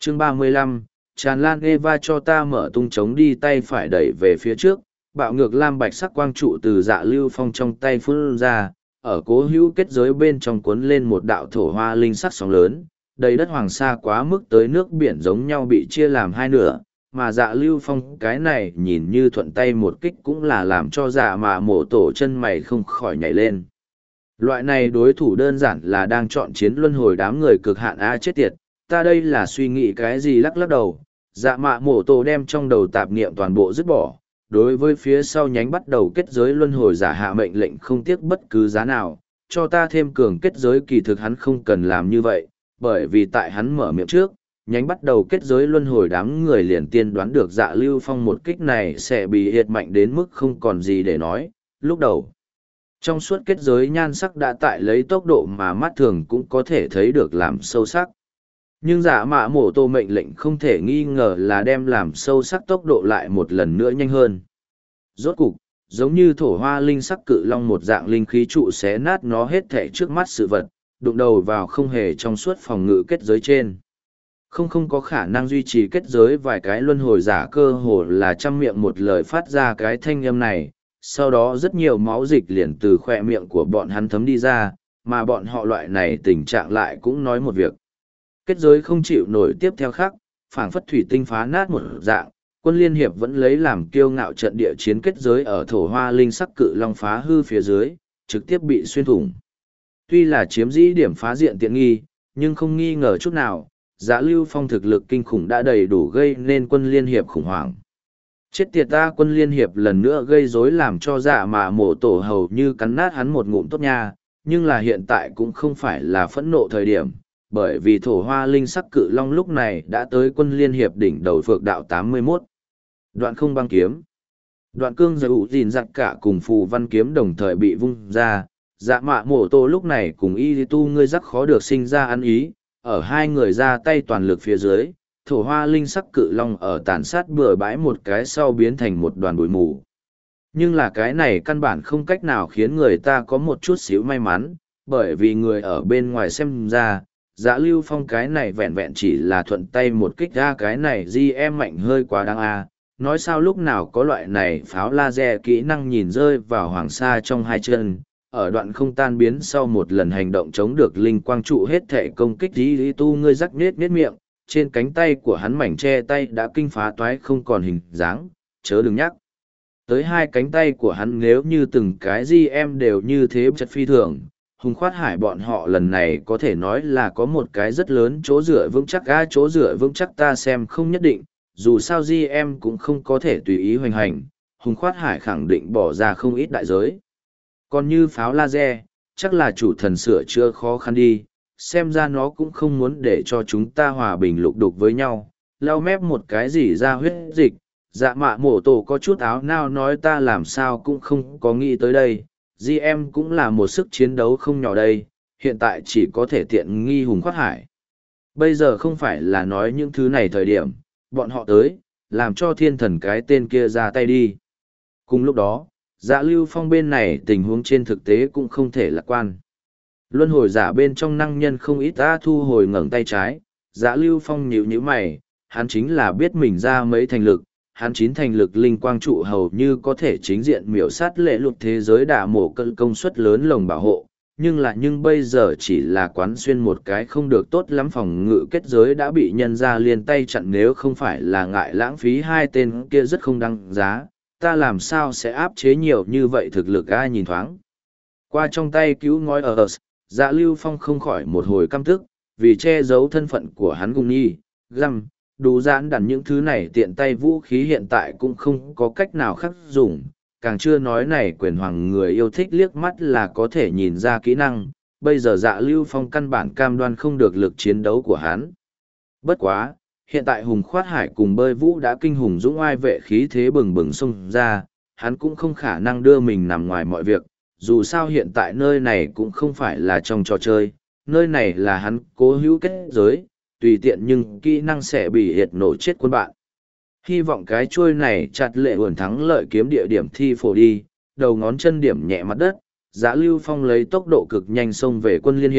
Chương 35, tràn lan Eva cho ta mở tung trống đi, tay phải đẩy về phía trước, bạo ngược lam bạch sắc quang trụ từ Dạ Lưu Phong trong tay phun ra, ở cố hữu kết giới bên trong cuốn lên một đạo thổ hoa linh sắc sóng lớn, đầy đất hoàng sa quá mức tới nước biển giống nhau bị chia làm hai nửa, mà Dạ Lưu Phong cái này nhìn như thuận tay một kích cũng là làm cho Dạ Mạ Mổ Tổ chân mày không khỏi nhảy lên. Loại này đối thủ đơn giản là đang chọn chiến luân hồi đám người cực hạn a, chết tiệt, ta đây là suy nghĩ cái gì, lắc lắc đầu. Dạ Mạ Mổ Tổ đem trong đầu tạp niệm toàn bộ dứt bỏ, đối với phía sau nhánh bắt đầu kết giới luân hồi giả hạ mệnh lệnh không tiếc bất cứ giá nào, cho ta thêm cường kết giới. Kỳ thực hắn không cần làm như vậy, bởi vì tại hắn mở miệng trước, nhánh bắt đầu kết giới luân hồi đám người liền tiên đoán được Dạ Lưu Phong một kích này sẽ bị hiệt mạnh đến mức không còn gì để nói. Lúc đầu, trong suốt kết giới nhan sắc đã tại lấy tốc độ mà mắt thường cũng có thể thấy được làm sâu sắc. Nhưng Dạ Mạ Mổ Tổ mệnh lệnh không thể nghi ngờ là đem làm sâu sắc tốc độ lại một lần nữa nhanh hơn. Rốt cục, giống như thổ hoa linh sắc cự long một dạng linh khí trụ xé nát nó hết thảy trước mắt sự vật, đụng đầu vào không hề trong suốt phòng ngự kết giới trên. Không có khả năng duy trì kết giới, vài cái luân hồi giả cơ hồ là trăm miệng một lời phát ra cái thanh âm này, sau đó rất nhiều máu dịch liền từ khoe miệng của bọn hắn thấm đi ra, mà bọn họ loại này tình trạng lại cũng nói một việc. Kết giới không chịu nổi tiếp theo khác, phảng phất thủy tinh phá nát một dạng, quân liên hiệp vẫn lấy làm kiêu ngạo trận địa chiến kết giới ở thổ hoa linh sắc cự long phá hư phía dưới, trực tiếp bị xuyên thủng. Tuy là chiếm dĩ điểm phá diện tiện nghi, nhưng không nghi ngờ chút nào, Dạ Lưu Phong thực lực kinh khủng đã đầy đủ gây nên quân liên hiệp khủng hoảng. Chết tiệt ta, quân liên hiệp lần nữa gây rối làm cho Dạ Mạ Mổ Tổ hầu như cắn nát hắn một ngụm tốt nha, nhưng là hiện tại cũng không phải là phẫn nộ thời điểm, bởi vì thổ hoa linh sắc cự long lúc này đã tới quân liên hiệp đỉnh đầu phược đạo 81. Đoạn không băng kiếm. Đoạn cương giải ủ gìn giặc cả cùng phù văn kiếm đồng thời bị vung ra. Dạ Mạ Mổ Tổ lúc này cùng y tu ngươi rắc khó được sinh ra ăn ý, ở hai người ra tay toàn lực phía dưới, thổ hoa linh sắc cự long ở tàn sát bừa bãi một cái sau biến thành một đoàn bụi mù. Nhưng là cái này căn bản không cách nào khiến người ta có một chút xíu may mắn, bởi vì người ở bên ngoài xem ra, Dạ Lưu Phong cái này vẹn vẹn chỉ là thuận tay một kích ra, cái này em mạnh hơi quá đáng a. Nói sao lúc nào có loại này pháo laser kỹ năng nhìn rơi vào hoàng sa trong hai chân, ở đoạn không tan biến sau một lần hành động chống được linh quang trụ hết thể công kích lý tu ngươi rắc nết miệng, trên cánh tay của hắn mảnh che tay đã kinh phá toái không còn hình dáng, chớ đừng nhắc. Tới hai cánh tay của hắn nếu như từng cái em đều như thế chất phi thường, Hùng Khoát Hải bọn họ lần này có thể nói là có một cái rất lớn chỗ dựa vững chắc. Chỗ dựa vững chắc ta xem không nhất định, dù sao em cũng không có thể tùy ý hoành hành, Hùng Khoát Hải khẳng định bỏ ra không ít đại giới. Còn như pháo laser, chắc là chủ thần sửa chữa khó khăn đi, xem ra nó cũng không muốn để cho chúng ta hòa bình lục đục với nhau, lau mép một cái gì ra huyết dịch. Dạ Mạ Mổ Tổ có chút áo nao nói ta làm sao cũng không có nghĩ tới đây, GM cũng là một sức chiến đấu không nhỏ đây, hiện tại chỉ có thể tiện nghi Hùng Khoát Hải. Bây giờ không phải là nói những thứ này thời điểm, bọn họ tới, làm cho thiên thần cái tên kia ra tay đi. Cùng lúc đó, Dạ Lưu Phong bên này tình huống trên thực tế cũng không thể lạc quan. Luân hồi giả bên trong năng nhân không ít ta thu hồi ngẩng tay trái, Dạ Lưu Phong nhíu mày, hắn chính là biết mình ra mấy thành lực, hắn chín thành lực linh quang trụ hầu như có thể chính diện miểu sát lệ luật thế giới đả mổ cân công suất lớn lồng bảo hộ, nhưng bây giờ chỉ là quán xuyên một cái không được tốt lắm phòng ngự kết giới đã bị nhân ra liền tay chặn, nếu không phải là ngại lãng phí hai tên kia rất không đăng giá, ta làm sao sẽ áp chế nhiều như vậy thực lực ai nhìn thoáng. Qua trong tay cứu ngói ở Dạ Lưu Phong không khỏi một hồi căm tức, vì che giấu thân phận của hắn cùng nhi, găm, đủ giãn đặn những thứ này tiện tay vũ khí hiện tại cũng không có cách nào khác dùng, càng chưa nói này quyền hoàng người yêu thích liếc mắt là có thể nhìn ra kỹ năng, bây giờ Dạ Lưu Phong căn bản cam đoan không được lực chiến đấu của hắn. Bất quá, hiện tại Hùng Khoát Hải cùng Bơi Vũ đã kinh hùng dũng oai vệ khí thế bừng bừng xông ra, hắn cũng không khả năng đưa mình nằm ngoài mọi việc, dù sao hiện tại nơi này cũng không phải là trong trò chơi, nơi này là hắn cố hữu kết giới, tùy tiện nhưng kỹ năng sẽ bị hiệt nổ chết quân bạn. Hy vọng cái chuôi này chặt lệ ổn thắng lợi kiếm địa điểm thi phổ đi, đầu ngón chân điểm nhẹ mặt đất, Dạ Lưu Phong lấy tốc độ cực nhanh xông về quân liên hiệp,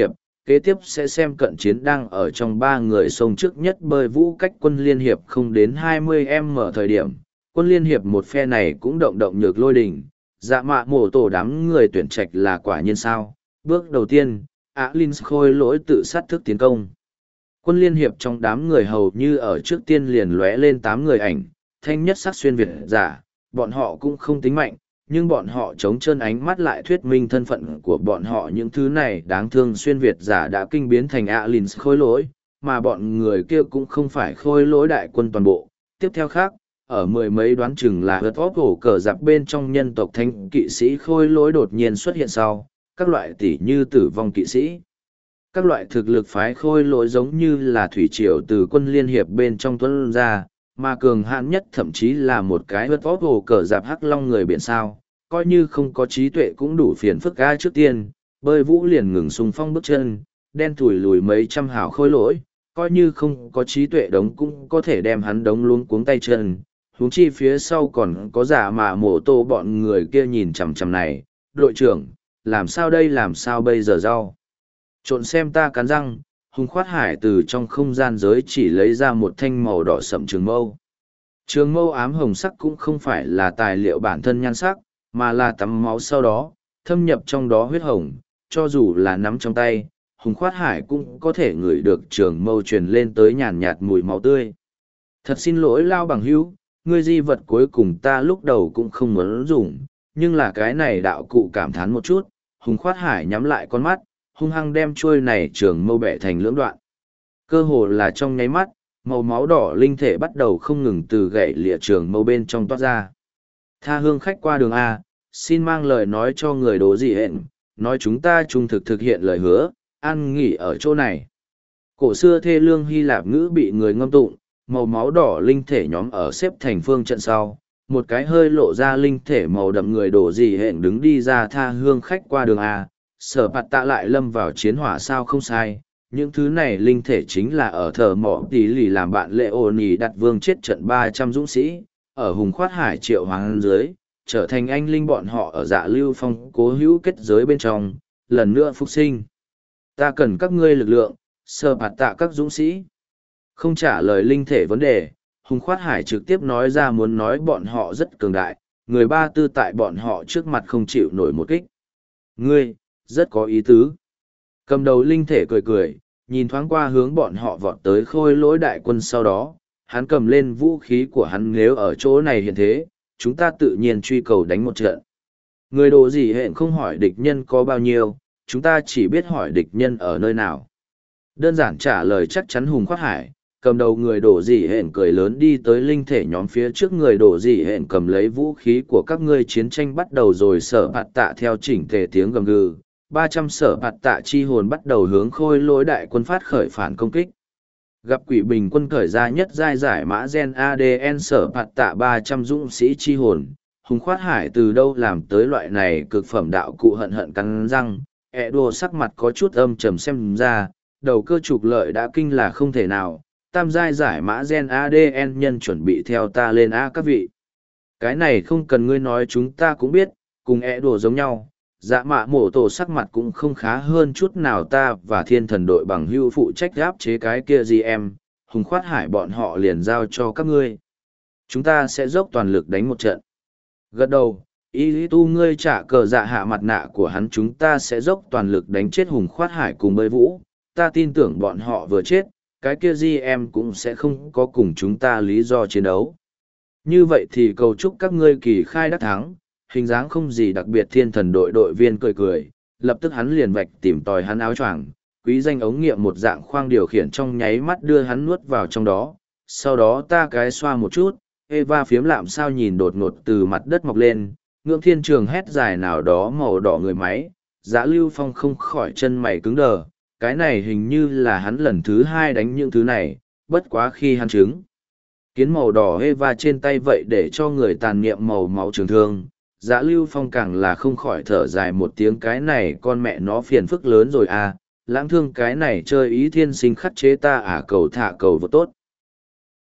kế tiếp sẽ xem cận chiến đang ở trong ba người sông trước nhất bơi vũ cách quân liên hiệp không đến 20m thời điểm. Quân liên hiệp một phe này cũng động động nhược lôi đình, dạ mạ mổ tổ đám người tuyển trạch là quả nhiên sao. Bước đầu tiên, Alin khôi lỗi tự sát thức tiến công. Quân liên hiệp trong đám người hầu như ở trước tiên liền lóe lên 8 người ảnh, thanh nhất sắc xuyên Việt giả, bọn họ cũng không tính mạnh, nhưng bọn họ chống chân ánh mắt lại thuyết minh thân phận của bọn họ. Những thứ này đáng thương xuyên Việt giả đã kinh biến thành Alin khôi lỗi, mà bọn người kia cũng không phải khôi lỗi đại quân toàn bộ. Tiếp theo khác, ở mười mấy đoán chừng là hớt óc hổ cờ giặc bên trong nhân tộc thanh kỵ sĩ khôi lỗi đột nhiên xuất hiện sau, các loại tỷ như tử vong kỵ sĩ. Các loại thực lực phái khôi lỗi giống như là thủy triều từ quân liên hiệp bên trong tuấn ra, mà cường hãn nhất thậm chí là một cái hớt óc hổ cờ giặc hắc long người biển sao, coi như không có trí tuệ cũng đủ phiền phức ga. Trước tiên, bơi vũ liền ngừng xung phong bước chân, đen thủi lùi mấy trăm hào khôi lỗi, coi như không có trí tuệ đống cũng có thể đem hắn đống luống cuống tay chân. Huống chi phía sau còn có giả mạ mổ tô bọn người kia nhìn chằm chằm này. Đội trưởng, làm sao đây, làm sao bây giờ rau? Trộn xem ta cắn răng. Hùng khoát hải từ trong không gian giới chỉ lấy ra một thanh màu đỏ sậm trường mâu. Trường mâu ám hồng sắc cũng không phải là tài liệu bản thân nhan sắc, mà là tắm máu sau đó, thâm nhập trong đó huyết hồng. Cho dù là nắm trong tay, Hùng khoát hải cũng có thể ngửi được trường mâu truyền lên tới nhàn nhạt mùi máu tươi. Thật xin lỗi Lao bằng hữu, ngươi di vật cuối cùng ta lúc đầu cũng không muốn dùng, nhưng là cái này đạo cụ cảm thán một chút. Hùng khoát hải nhắm lại con mắt, hung hăng đem trôi này trường mâu bẻ thành lưỡng đoạn. Cơ hồ là trong nháy mắt, màu máu đỏ linh thể bắt đầu không ngừng từ gậy lịa trường mâu bên trong toát ra. Tha hương khách qua đường A, xin mang lời nói cho người đồ gì hẹn, nói chúng ta trung thực thực hiện lời hứa, ăn nghỉ ở chỗ này. Cổ xưa thê lương Hy Lạp ngữ bị người ngâm tụng, màu máu đỏ linh thể nhóm ở xếp thành phương trận sau, một cái hơi lộ ra linh thể màu đậm người đổ gì hẹn đứng đi ra. Tha hương khách qua đường A, sở bạt tạ lại lâm vào chiến hỏa sao không sai. Những thứ này linh thể chính là ở thờ mỏ tí lì làm bạn lệ ôn ý đặt vương chết trận 300 dũng sĩ, ở hùng khoát hải triệu hoàng dưới, trở thành anh linh bọn họ ở dạ lưu phong cố hữu kết giới bên trong, lần nữa phục sinh. Ta cần các ngươi lực lượng, sở bạt tạ các dũng sĩ. Không trả lời linh thể vấn đề, Hùng Khoát Hải trực tiếp nói ra muốn nói bọn họ rất cường đại, người ba tư tại bọn họ trước mặt không chịu nổi một kích. Ngươi, rất có ý tứ. Cầm đầu linh thể cười cười, nhìn thoáng qua hướng bọn họ vọt tới khôi lỗi đại quân sau đó, hắn cầm lên vũ khí của hắn. Nếu ở chỗ này hiện thế, chúng ta tự nhiên truy cầu đánh một trận. Người đồ gì hẹn không hỏi địch nhân có bao nhiêu, chúng ta chỉ biết hỏi địch nhân ở nơi nào. Đơn giản trả lời chắc chắn. Hùng Khoát Hải cầm đầu người đổ dị hẹn cười lớn đi tới linh thể nhóm phía trước. Người đổ dị hẹn cầm lấy vũ khí của các ngươi, chiến tranh bắt đầu rồi. Sở bạt tạ theo chỉnh tề tiếng gầm gừ, 300 sở bạt tạ chi hồn bắt đầu hướng khôi lỗi đại quân phát khởi phản công kích. Gặp quỷ bình quân khởi ra nhất giai giải mã gen ADN sở bạt tạ 300 dũng sĩ chi hồn. Hùng Khoát Hải từ đâu làm tới loại này cực phẩm đạo cụ, hận hận cắn răng. Đùa sắc mặt có chút âm trầm xem ra, đầu cơ trục lợi đã kinh là không thể nào. Tam giai giải mã gen ADN nhân chuẩn bị theo ta lên A các vị. Cái này không cần ngươi nói, chúng ta cũng biết, cùng đùa giống nhau. Dạ mạ mổ tổ sắc mặt cũng không khá hơn chút nào. Ta và thiên thần đội bằng hưu phụ trách áp chế cái kia gì em, Hùng Khoát Hải bọn họ liền giao cho các ngươi. Chúng ta sẽ dốc toàn lực đánh một trận. Gật đầu, ý lý tu ngươi trả cờ dạ hạ mặt nạ của hắn, chúng ta sẽ dốc toàn lực đánh chết Hùng Khoát Hải cùng bơi vũ. Ta tin tưởng bọn họ vừa chết, cái kia GM cũng sẽ không có cùng chúng ta lý do chiến đấu. Như vậy thì cầu chúc các ngươi kỳ khai đắc thắng. Hình dáng không gì đặc biệt thiên thần đội đội viên cười cười, lập tức hắn liền vạch tìm tòi hắn áo choàng, quý danh ống nghiệm một dạng khoang điều khiển trong nháy mắt đưa hắn nuốt vào trong đó. Sau đó ta cái xoa một chút, Eva phiếm lạm sao nhìn đột ngột từ mặt đất mọc lên, ngưỡng thiên trường hét dài nào đó màu đỏ người máy. Dã Lưu Phong không khỏi chân mày cứng đờ, cái này hình như là hắn lần thứ 2 đánh những thứ này, bất quá khi hắn chứng kiến màu đỏ Eva trên tay vậy để cho người tàn niệm màu máu trường thương. Dã Lưu Phong càng là không khỏi thở dài một tiếng, cái này con mẹ nó phiền phức lớn rồi à, lãng thương cái này chơi ý thiên sinh khắc chế ta à, cầu thả cầu vô tốt.